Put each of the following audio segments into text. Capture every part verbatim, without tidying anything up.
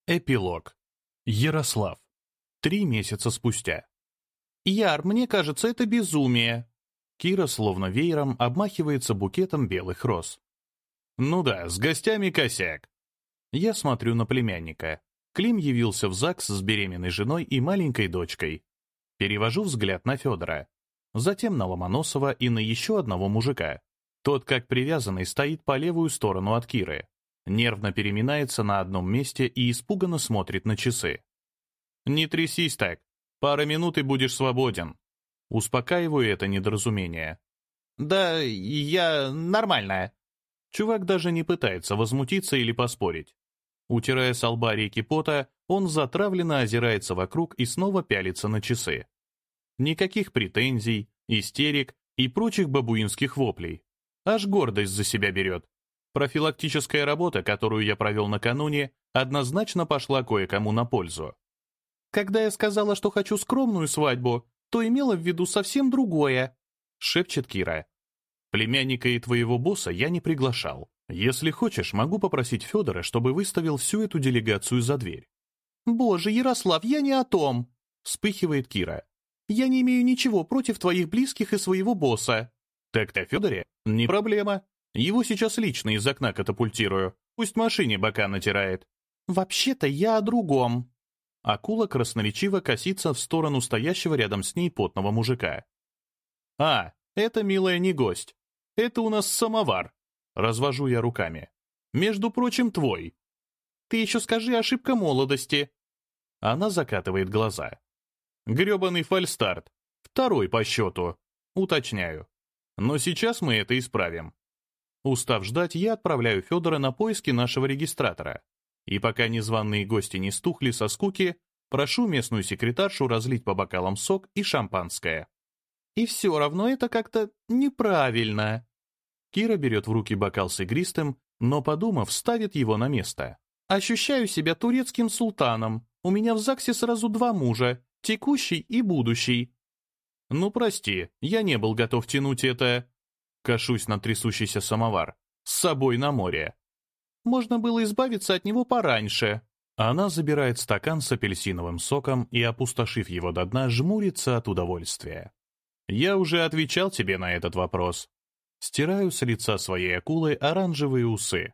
Эпилог. Ярослав. Три месяца спустя. «Яр, мне кажется, это безумие». Кира словно веером обмахивается букетом белых роз. «Ну да, с гостями косяк». Я смотрю на племянника. Клим явился в ЗАГС с беременной женой и маленькой дочкой. Перевожу взгляд на Федора. Затем на Ломоносова и на еще одного мужика. Тот, как привязанный, стоит по левую сторону от Киры. Нервно переминается на одном месте и испуганно смотрит на часы. «Не трясись так. Пара минут и будешь свободен». Успокаиваю это недоразумение. «Да я нормальная». Чувак даже не пытается возмутиться или поспорить. Утирая с лба реки пота, он затравленно озирается вокруг и снова пялится на часы. Никаких претензий, истерик и прочих бабуинских воплей. Аж гордость за себя берет. Профилактическая работа, которую я провел накануне, однозначно пошла кое-кому на пользу. «Когда я сказала, что хочу скромную свадьбу, то имела в виду совсем другое», — шепчет Кира. «Племянника и твоего босса я не приглашал. Если хочешь, могу попросить Федора, чтобы выставил всю эту делегацию за дверь». «Боже, Ярослав, я не о том», — вспыхивает Кира. «Я не имею ничего против твоих близких и своего босса». «Так-то Федоре? Не проблема. Его сейчас лично из окна катапультирую. Пусть машине бока натирает». «Вообще-то я о другом». Акула красноречиво косится в сторону стоящего рядом с ней потного мужика. «А, это, милая, не гость. Это у нас самовар». Развожу я руками. «Между прочим, твой». «Ты еще скажи, ошибка молодости». Она закатывает глаза. «Гребаный фальстарт. Второй по счету. Уточняю. Но сейчас мы это исправим». Устав ждать, я отправляю Федора на поиски нашего регистратора. И пока незваные гости не стухли со скуки, прошу местную секретаршу разлить по бокалам сок и шампанское. «И все равно это как-то неправильно». Кира берет в руки бокал с игристым, но, подумав, ставит его на место. «Ощущаю себя турецким султаном. У меня в ЗАГСе сразу два мужа, текущий и будущий». «Ну, прости, я не был готов тянуть это...» Кашусь на трясущийся самовар. «С собой на море». «Можно было избавиться от него пораньше». Она забирает стакан с апельсиновым соком и, опустошив его до дна, жмурится от удовольствия. «Я уже отвечал тебе на этот вопрос». Стираю с лица своей акулы оранжевые усы.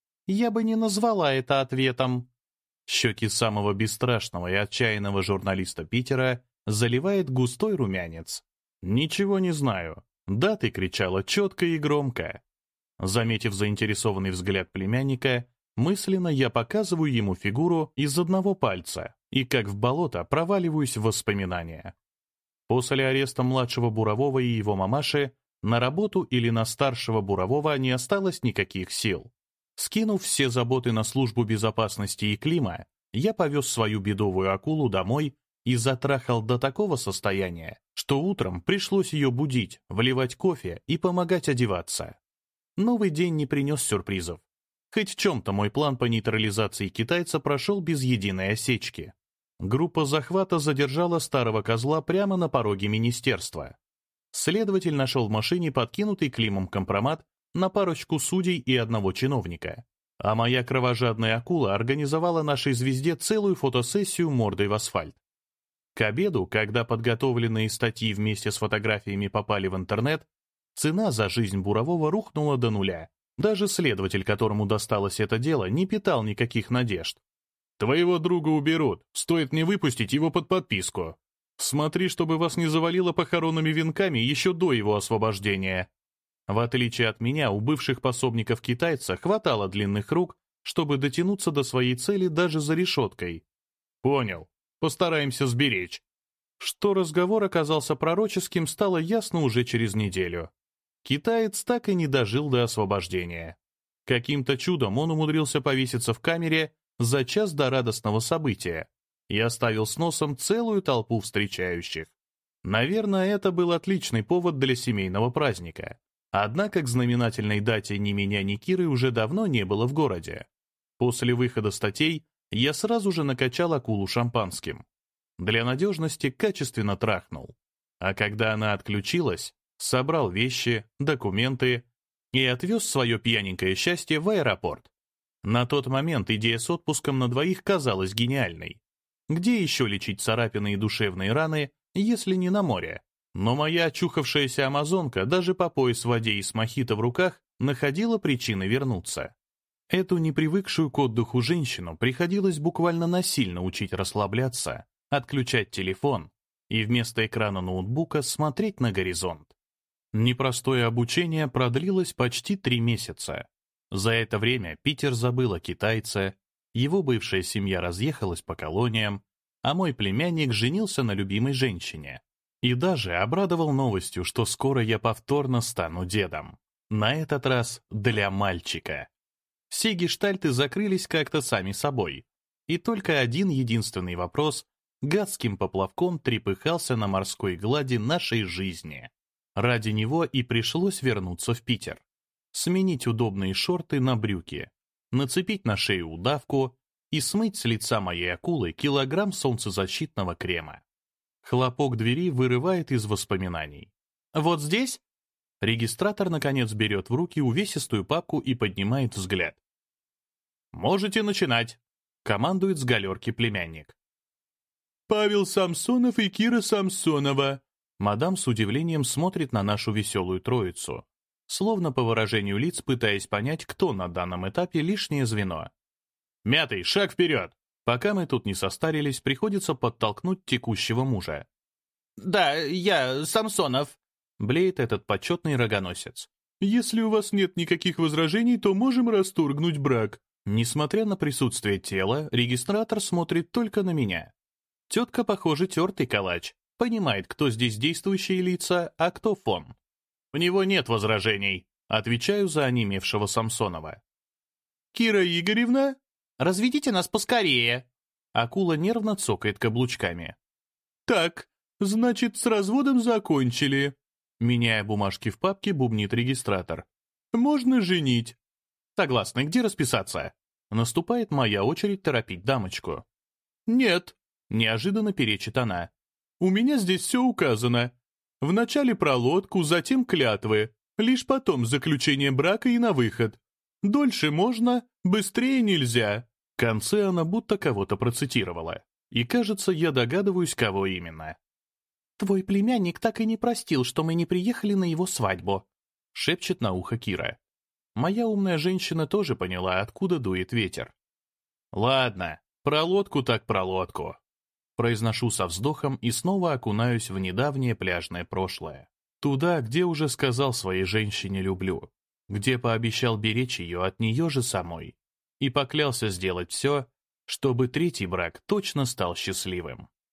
«Я бы не назвала это ответом». Щеки самого бесстрашного и отчаянного журналиста Питера заливает густой румянец. «Ничего не знаю. Да, ты кричала четко и громко». Заметив заинтересованный взгляд племянника, мысленно я показываю ему фигуру из одного пальца и, как в болото, проваливаюсь в воспоминания. После ареста младшего Бурового и его мамаши на работу или на старшего Бурового не осталось никаких сил. Скинув все заботы на службу безопасности и Клима, я повез свою бедовую акулу домой и затрахал до такого состояния, что утром пришлось ее будить, вливать кофе и помогать одеваться. Новый день не принес сюрпризов. Хоть в чем-то мой план по нейтрализации китайца прошел без единой осечки. Группа захвата задержала старого козла прямо на пороге министерства. Следователь нашел в машине подкинутый Климом компромат на парочку судей и одного чиновника. А моя кровожадная акула организовала нашей звезде целую фотосессию мордой в асфальт. К обеду, когда подготовленные статьи вместе с фотографиями попали в интернет, цена за жизнь Бурового рухнула до нуля. Даже следователь, которому досталось это дело, не питал никаких надежд. «Твоего друга уберут, стоит мне выпустить его под подписку. Смотри, чтобы вас не завалило похоронными венками еще до его освобождения». В отличие от меня, у бывших пособников китайца хватало длинных рук, чтобы дотянуться до своей цели даже за решеткой. «Понял. Постараемся сберечь». Что разговор оказался пророческим, стало ясно уже через неделю. Китаец так и не дожил до освобождения. Каким-то чудом он умудрился повеситься в камере за час до радостного события и оставил с носом целую толпу встречающих. Наверное, это был отличный повод для семейного праздника. Однако к знаменательной дате ни меня, ни Киры уже давно не было в городе. После выхода статей я сразу же накачал акулу шампанским. Для надежности качественно трахнул. А когда она отключилась, собрал вещи, документы и отвез свое пьяненькое счастье в аэропорт. На тот момент идея с отпуском на двоих казалась гениальной. Где еще лечить царапины и душевные раны, если не на море? Но моя очухавшаяся амазонка даже по пояс в воде и с мохито в руках находила причины вернуться. Эту непривыкшую к отдыху женщину приходилось буквально насильно учить расслабляться, отключать телефон и вместо экрана ноутбука смотреть на горизонт. Непростое обучение продлилось почти три месяца. За это время Питер забыл о китайце, его бывшая семья разъехалась по колониям, а мой племянник женился на любимой женщине. И даже обрадовал новостью, что скоро я повторно стану дедом. На этот раз для мальчика. Все гештальты закрылись как-то сами собой. И только один единственный вопрос гадским поплавком трепыхался на морской глади нашей жизни. Ради него и пришлось вернуться в Питер. Сменить удобные шорты на брюки, нацепить на шею удавку и смыть с лица моей акулы килограмм солнцезащитного крема. Хлопок двери вырывает из воспоминаний. «Вот здесь?» Регистратор, наконец, берет в руки увесистую папку и поднимает взгляд. «Можете начинать», — командует с галерки племянник. «Павел Самсонов и Кира Самсонова». Мадам с удивлением смотрит на нашу веселую троицу, словно по выражению лиц пытаясь понять, кто на данном этапе лишнее звено. «Мятый, шаг вперед!» Пока мы тут не состарились, приходится подтолкнуть текущего мужа. «Да, я Самсонов», — блеет этот почетный рогоносец. «Если у вас нет никаких возражений, то можем расторгнуть брак». Несмотря на присутствие тела, регистратор смотрит только на меня. Тетка, похоже, тертый калач, понимает, кто здесь действующие лица, а кто фон. «У него нет возражений», — отвечаю за онемевшего Самсонова. «Кира Игоревна?» «Разведите нас поскорее!» Акула нервно цокает каблучками. «Так, значит, с разводом закончили», — меняя бумажки в папке, бубнит регистратор. «Можно женить». «Согласны, где расписаться?» Наступает моя очередь торопить дамочку. «Нет», — неожиданно перечит она. «У меня здесь все указано. Вначале про лодку, затем клятвы, лишь потом заключение брака и на выход. Дольше можно, быстрее нельзя». В конце она будто кого-то процитировала. И, кажется, я догадываюсь, кого именно. «Твой племянник так и не простил, что мы не приехали на его свадьбу», — шепчет на ухо Кира. Моя умная женщина тоже поняла, откуда дует ветер. «Ладно, про лодку так про лодку». Произношу со вздохом и снова окунаюсь в недавнее пляжное прошлое. Туда, где уже сказал своей женщине «люблю», где пообещал беречь ее от нее же самой и поклялся сделать все, чтобы третий брак точно стал счастливым.